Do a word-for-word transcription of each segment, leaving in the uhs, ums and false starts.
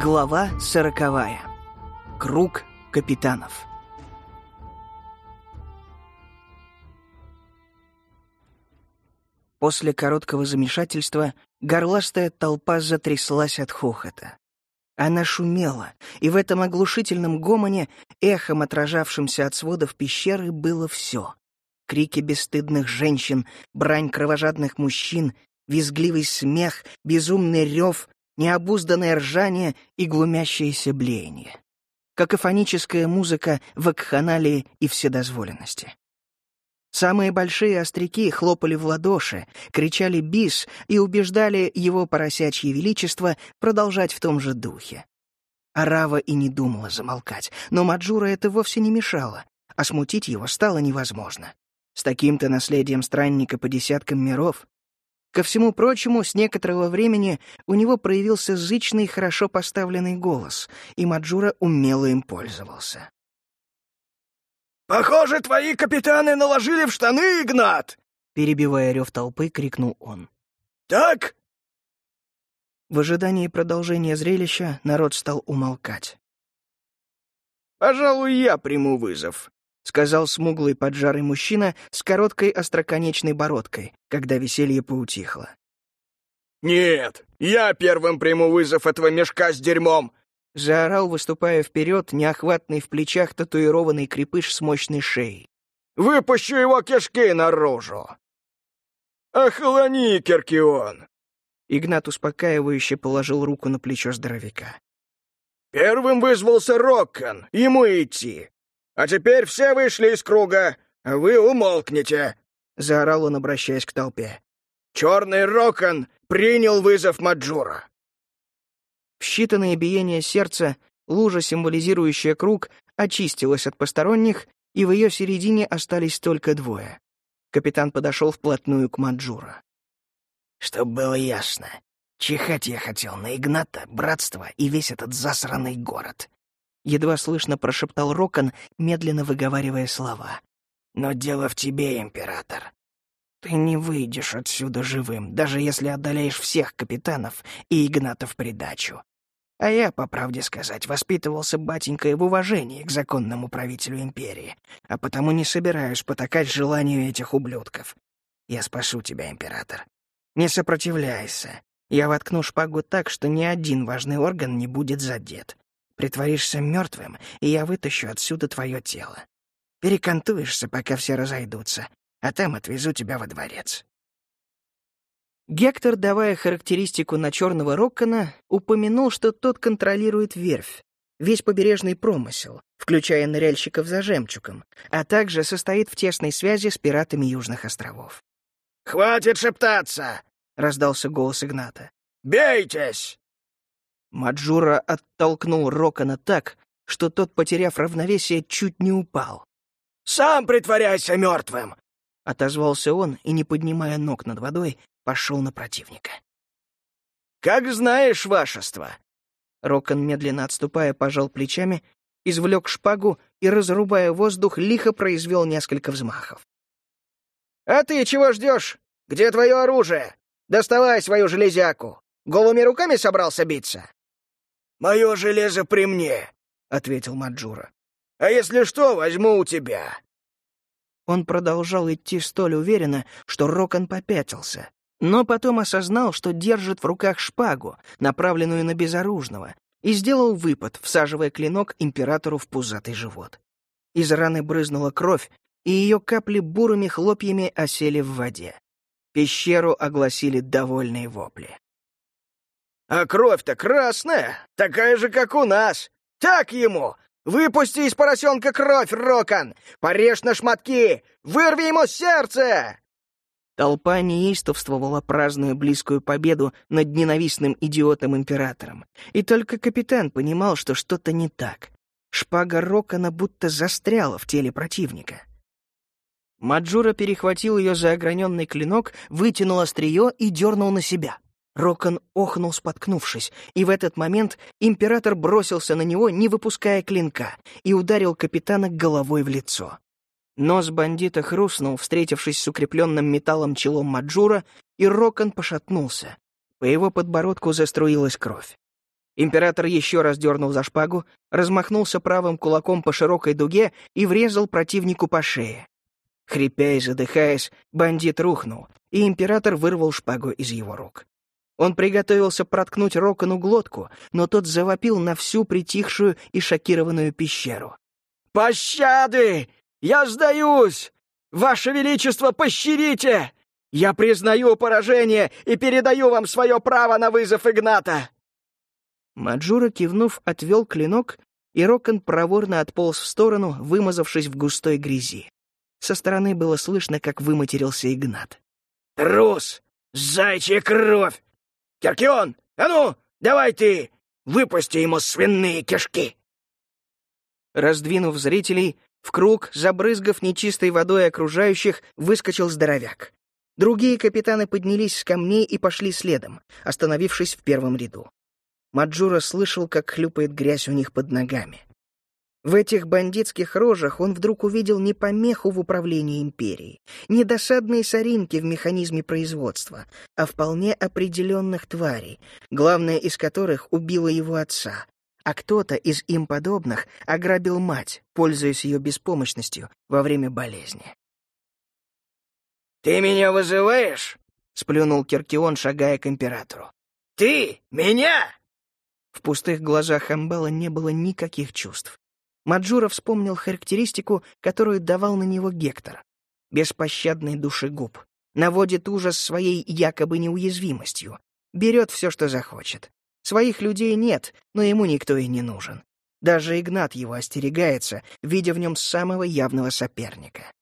Глава сороковая. Круг капитанов. После короткого замешательства горластая толпа затряслась от хохота. Она шумела, и в этом оглушительном гомоне, эхом отражавшимся от сводов пещеры, было все. Крики бесстыдных женщин, брань кровожадных мужчин, визгливый смех, безумный рев, необузданное ржание и глумящееся блеяние. Какофоническая музыка вакханалии и вседозволенности. Самые большие остряки хлопали в ладоши, кричали «бис» и убеждали его поросячье величество продолжать в том же духе. Арава и не думала замолкать, но Маджура это вовсе не мешало, а смутить его стало невозможно. С таким-то наследием странника по десяткам миров. Ко всему прочему, с некоторого времени у него проявился зычный, хорошо поставленный голос, и Маджура умело им пользовался. «Похоже, твои капитаны наложили в штаны, Игнат!» Перебивая рев толпы, крикнул он. «Так?» В ожидании продолжения зрелища народ стал умолкать. «Пожалуй, я приму вызов», — сказал смуглый поджарый мужчина с короткой остроконечной бородкой, когда веселье поутихло. «Нет, я первым приму вызов этого мешка с дерьмом!» — заорал, выступая вперед, неохватный в плечах татуированный крепыш с мощной шеей. «Выпущу его кишки наружу!» «Охолони, Керкион!» Игнат успокаивающе положил руку на плечо здоровяка. «Первым вызвался Роккан, ему идти. А теперь все вышли из круга, а вы умолкнете!» — заорал он, обращаясь к толпе. «Черный Роккан принял вызов Маджура!» В считанные биения сердца лужа, символизирующая круг, очистилась от посторонних, и в ее середине остались только двое. Капитан подошел вплотную к Маджура. «Чтоб было ясно, чихать я хотел на Игната, братство и весь этот засранный город», — едва слышно прошептал Роккан, медленно выговаривая слова. «Но дело в тебе, император. Ты не выйдешь отсюда живым, даже если одолеешь всех капитанов и Игната в придачу. А я, по правде сказать, воспитывался батенькой в уважении к законному правителю империи, а потому не собираюсь потакать желанию этих ублюдков. Я спасу тебя, император. Не сопротивляйся. Я воткну шпагу так, что ни один важный орган не будет задет. Притворишься мертвым, и я вытащу отсюда твое тело. Перекантуешься, пока все разойдутся, а там отвезу тебя во дворец». Гектор, давая характеристику на черного Роккана, упомянул, что тот контролирует верфь, весь побережный промысел, включая ныряльщиков за жемчугом, а также состоит в тесной связи с пиратами Южных островов. «Хватит шептаться!» — раздался голос Игната. «Бейтесь!» Маджура оттолкнул Роккана так, что тот, потеряв равновесие, чуть не упал. «Сам притворяйся мертвым!» — отозвался он и, не поднимая ног над водой, пошел на противника. «Как знаешь, вашество!» Роккан, медленно отступая, пожал плечами, извлек шпагу и, разрубая воздух, лихо произвел несколько взмахов. «А ты чего ждешь? Где твое оружие? Доставай свою железяку! Голыми руками собрался биться?» «Мое железо при мне», — ответил Маджура. «А если что, возьму у тебя». Он продолжал идти столь уверенно, что Роккан попятился, но потом осознал, что держит в руках шпагу, направленную на безоружного, и сделал выпад, всаживая клинок императору в пузатый живот. Из раны брызнула кровь, и ее капли бурыми хлопьями осели в воде. Пещеру огласили довольные вопли. «А кровь-то красная, такая же, как у нас! Так ему! Выпусти из поросенка кровь, Роккан! Порежь на шматки! Вырви ему сердце!» Толпа неистовствовала, празднуя близкую победу над ненавистным идиотом-императором. И только капитан понимал, что что-то не так. Шпага Роккана будто застряла в теле противника. Маджура перехватил ее за ограненный клинок, вытянул острие и дернул на себя. Роккан охнул, споткнувшись, и в этот момент император бросился на него, не выпуская клинка, и ударил капитана головой в лицо. Нос бандита хрустнул, встретившись с укрепленным металлом челом Маджура, и Роккан пошатнулся. По его подбородку заструилась кровь. Император еще раз дернул за шпагу, размахнулся правым кулаком по широкой дуге и врезал противнику по шее. Хрипя и задыхаясь, бандит рухнул, и император вырвал шпагу из его рук. Он приготовился проткнуть Рокону глотку, но тот завопил на всю притихшую и шокированную пещеру. «Пощады! Я сдаюсь! Ваше Величество, пощадите! Я признаю поражение и передаю вам свое право на вызов Игната!» Маджура, кивнув, отвел клинок, и Рокон проворно отполз в сторону, вымазавшись в густой грязи. Со стороны было слышно, как выматерился Игнат. «Трус! Зайчья кровь! Керкион, а ну, давай ты! Выпусти ему свиные кишки!» Раздвинув зрителей, в круг, забрызгав нечистой водой окружающих, выскочил здоровяк. Другие капитаны поднялись с камней и пошли следом, остановившись в первом ряду. Маджура слышал, как хлюпает грязь у них под ногами. В этих бандитских рожах он вдруг увидел не помеху в управлении империей, не досадные соринки в механизме производства, а вполне определенных тварей, главная из которых убила его отца, а кто-то из им подобных ограбил мать, пользуясь ее беспомощностью во время болезни. «Ты меня вызываешь?» — сплюнул Керкион, шагая к императору. «Ты? Меня?» В пустых глазах Амбала не было никаких чувств. Маджура вспомнил характеристику, которую давал на него Гектор. Беспощадный душегуб. Наводит ужас своей якобы неуязвимостью. Берет все, что захочет. Своих людей нет, но ему никто и не нужен. Даже Игнат его остерегается, видя в нем самого явного соперника.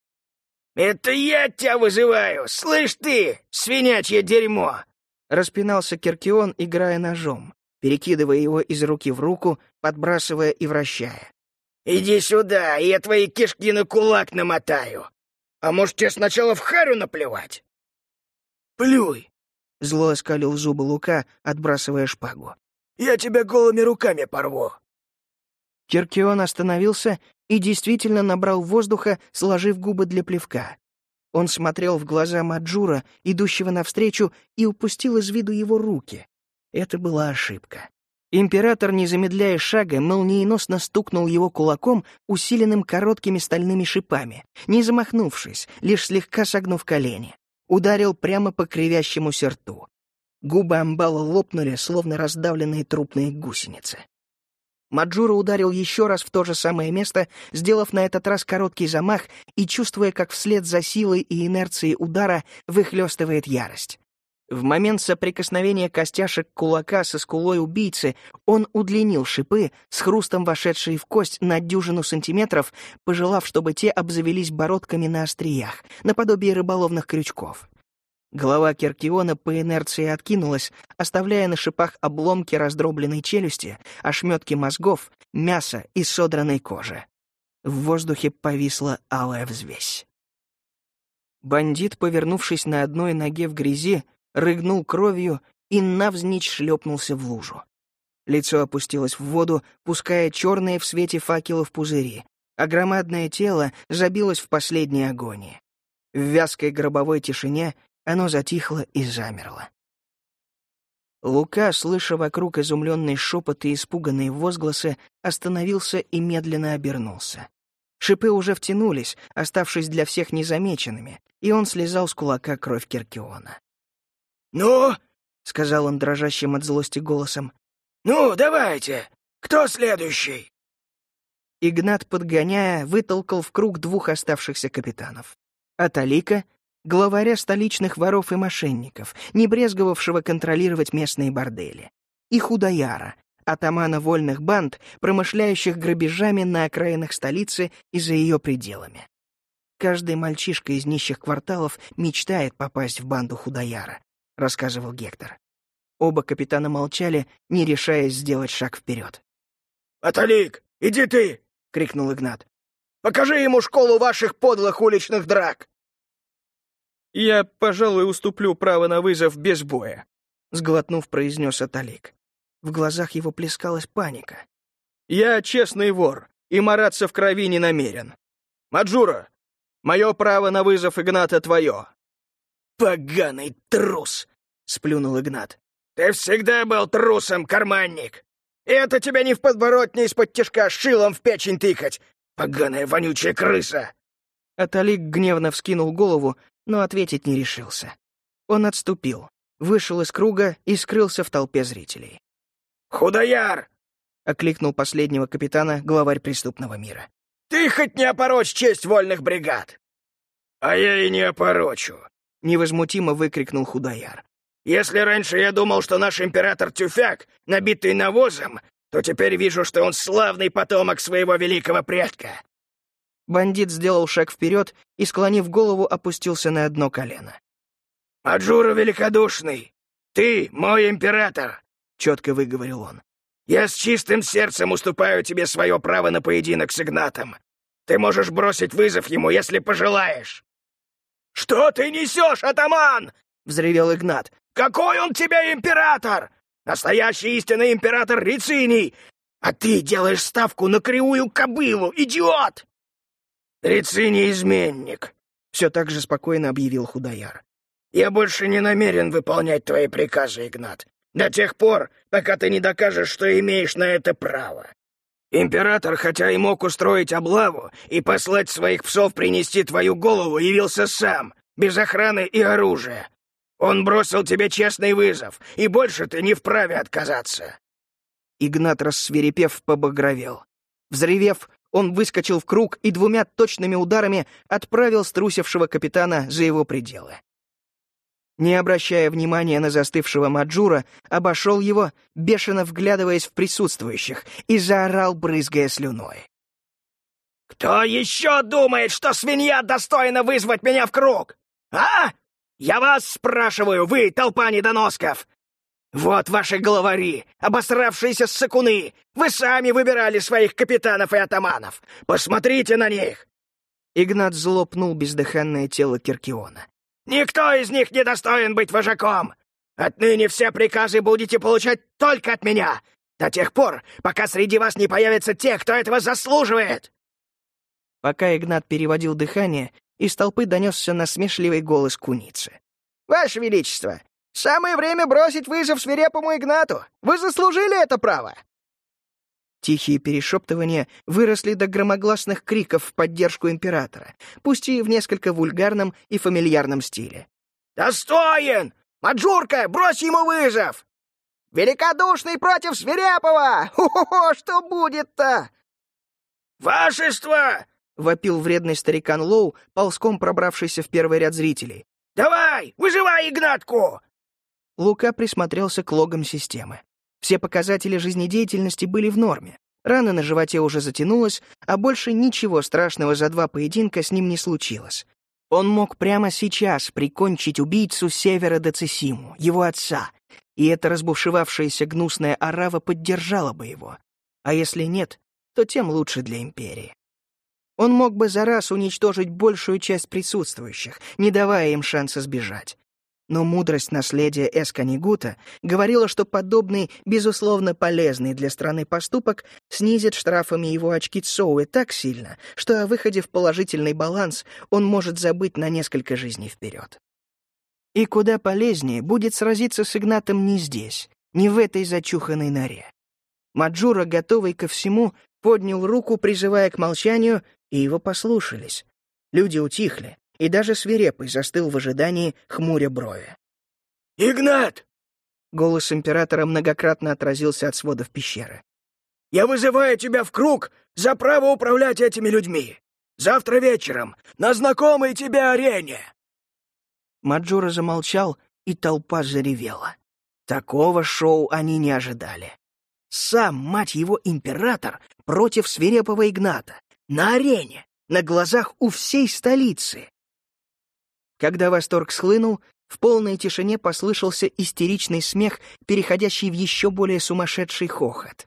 «Это я тебя вызываю! Слышь ты, свинячье дерьмо!» Распинался Керкион, играя ножом, перекидывая его из руки в руку, подбрасывая и вращая. «Иди сюда, и я твои кишки на кулак намотаю. А может, тебе сначала в харю наплевать?» «Плюй!» — зло оскалил зубы Лука, отбрасывая шпагу. «Я тебя голыми руками порву!» Керкион остановился и действительно набрал воздуха, сложив губы для плевка. Он смотрел в глаза Маджура, идущего навстречу, и упустил из виду его руки. Это была ошибка. Император, не замедляя шага, молниеносно стукнул его кулаком, усиленным короткими стальными шипами, не замахнувшись, лишь слегка согнув колени. Ударил прямо по кривящемуся рту. Губы Амбала лопнули, словно раздавленные трупные гусеницы. Маджура ударил еще раз в то же самое место, сделав на этот раз короткий замах и чувствуя, как вслед за силой и инерцией удара выхлестывает ярость. В момент соприкосновения костяшек кулака со скулой убийцы он удлинил шипы, с хрустом вошедшие в кость на дюжину сантиметров, пожелав, чтобы те обзавелись бородками на остриях, наподобие рыболовных крючков. Голова Керкиона по инерции откинулась, оставляя на шипах обломки раздробленной челюсти, ошметки мозгов, мяса и содранной кожи. В воздухе повисла алая взвесь. Бандит, повернувшись на одной ноге в грязи, рыгнул кровью и навзничь шлепнулся в лужу. Лицо опустилось в воду, пуская черные в свете факелов пузыри, а громадное тело забилось в последней агонии. В вязкой гробовой тишине оно затихло и замерло. Лука, слыша вокруг изумленный шепот и испуганные возгласы, остановился и медленно обернулся. Шипы уже втянулись, оставшись для всех незамеченными, и он слезал с кулака кровь Керкиона. «Ну?» — сказал он дрожащим от злости голосом. «Ну, давайте! Кто следующий?» Игнат, подгоняя, вытолкал в круг двух оставшихся капитанов. Аталика, главаря столичных воров и мошенников, не брезговавшего контролировать местные бордели, и Худаяра, атамана вольных банд, промышляющих грабежами на окраинах столицы и за ее пределами. Каждый мальчишка из нищих кварталов мечтает попасть в банду Худаяра, рассказывал Гектор. Оба капитана молчали, не решаясь сделать шаг вперед. «Аталик, иди ты!» — крикнул Игнат. «Покажи ему школу ваших подлых уличных драк!» «Я, пожалуй, уступлю право на вызов без боя», — сглотнув, произнес Аталик. В глазах его плескалась паника. «Я честный вор и мараться в крови не намерен. Маджура, мое право на вызов Игната твое». «Поганый трус!» — сплюнул Игнат. Ты всегда был трусом, карманник! И это тебя не в подворотне из-под тишка шилом в печень тыкать, поганая вонючая крыса!» Аталик гневно вскинул голову, но ответить не решился. Он отступил, вышел из круга и скрылся в толпе зрителей. «Худояр!» — окликнул последнего капитана главарь преступного мира. «Ты хоть не опорочь честь вольных бригад!» «А я и не опорочу!» — невозмутимо выкрикнул Худояр. «Если раньше я думал, что наш император тюфяк, набитый навозом, то теперь вижу, что он славный потомок своего великого предка!» Бандит сделал шаг вперед и, склонив голову, опустился на одно колено. «Маджура великодушный, ты мой император!» — четко выговорил он. «Я с чистым сердцем уступаю тебе свое право на поединок с Игнатом. Ты можешь бросить вызов ему, если пожелаешь». «Что ты несешь, атаман?» — взревел Игнат. «Какой он тебе император? Настоящий истинный император Рициний! А ты делаешь ставку на кривую кобылу, идиот!» «Рициний изменник», — все так же спокойно объявил Худояр. «Я больше не намерен выполнять твои приказы, Игнат, до тех пор, пока ты не докажешь, что имеешь на это право. Император, хотя и мог устроить облаву и послать своих псов принести твою голову, явился сам, без охраны и оружия. Он бросил тебе честный вызов, и больше ты не вправе отказаться». Игнат, рассвирепев, побагровел. Взревев, он выскочил в круг и двумя точными ударами отправил струсившего капитана за его пределы. Не обращая внимания на застывшего Маджура, обошел его, бешено вглядываясь в присутствующих, и заорал, брызгая слюной. «Кто еще думает, что свинья достойна вызвать меня в круг? А? Я вас спрашиваю, вы, толпа недоносков! Вот ваши главари, обосравшиеся ссыкуны! Вы сами выбирали своих капитанов и атаманов! Посмотрите на них!» Игнат зло пнул бездыханное тело Киркиона. «Никто из них не достоин быть вожаком! Отныне все приказы будете получать только от меня, до тех пор, пока среди вас не появятся те, кто этого заслуживает!» Пока Игнат переводил дыхание, из толпы донесся насмешливый голос куницы. «Ваше Величество, самое время бросить вызов свирепому Игнату! Вы заслужили это право!» Тихие перешептывания выросли до громогласных криков в поддержку императора, пусть и в несколько вульгарном и фамильярном стиле. «Достоин! Маджурка, брось ему вызов! Великодушный против свирепого! Хо-хо-хо, что будет-то?» «Вашество!» — вопил вредный старикан Лоу, ползком пробравшийся в первый ряд зрителей. «Давай, выживай Игнатку!» Лука присмотрелся к логам системы. Все показатели жизнедеятельности были в норме. Рана на животе уже затянулась, а больше ничего страшного за два поединка с ним не случилось. Он мог прямо сейчас прикончить убийцу Севера Децисиму, его отца, и эта разбушевавшаяся гнусная орава поддержала бы его. А если нет, то тем лучше для империи. Он мог бы за раз уничтожить большую часть присутствующих, не давая им шанса сбежать. Но мудрость наследия Эсканигута говорила, что подобный, безусловно полезный для страны поступок снизит штрафами его очки Цоуэ так сильно, что о выходе в положительный баланс он может забыть на несколько жизней вперед. И куда полезнее будет сразиться с Игнатом не здесь, не в этой зачуханной норе. Маджура, готовый ко всему, поднял руку, призывая к молчанию, и его послушались. Люди утихли. И даже свирепый застыл в ожидании, хмуря брови. «Игнат!» — голос императора многократно отразился от сводов пещеры. «Я вызываю тебя в круг за право управлять этими людьми. Завтра вечером, на знакомой тебе арене!» Маджура замолчал, и толпа заревела. Такого шоу они не ожидали. Сам, мать его, император против свирепого Игната. На арене, на глазах у всей столицы. Когда восторг схлынул, в полной тишине послышался истеричный смех, переходящий в еще более сумасшедший хохот.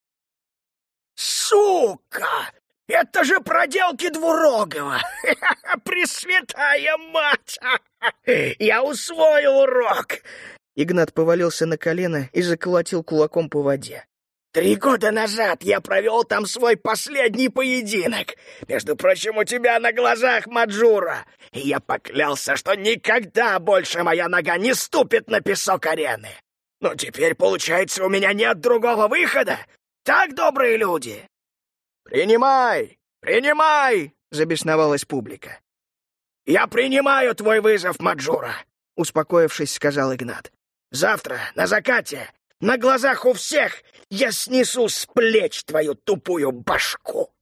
«Сука! Это же проделки Двурогова! Пресвятая мать! Я усвоил урок!» Игнат повалился на колено и заколотил кулаком по воде. «Три года назад я провел там свой последний поединок. Между прочим, у тебя на глазах, Маджура. И я поклялся, что никогда больше моя нога не ступит на песок арены. Но теперь, получается, у меня нет другого выхода. Так, добрые люди?» «Принимай! Принимай!» — забесновалась публика. «Я принимаю твой вызов, Маджура!» — успокоившись, сказал Игнат. «Завтра, на закате, на глазах у всех, я снесу с плеч твою тупую башку!»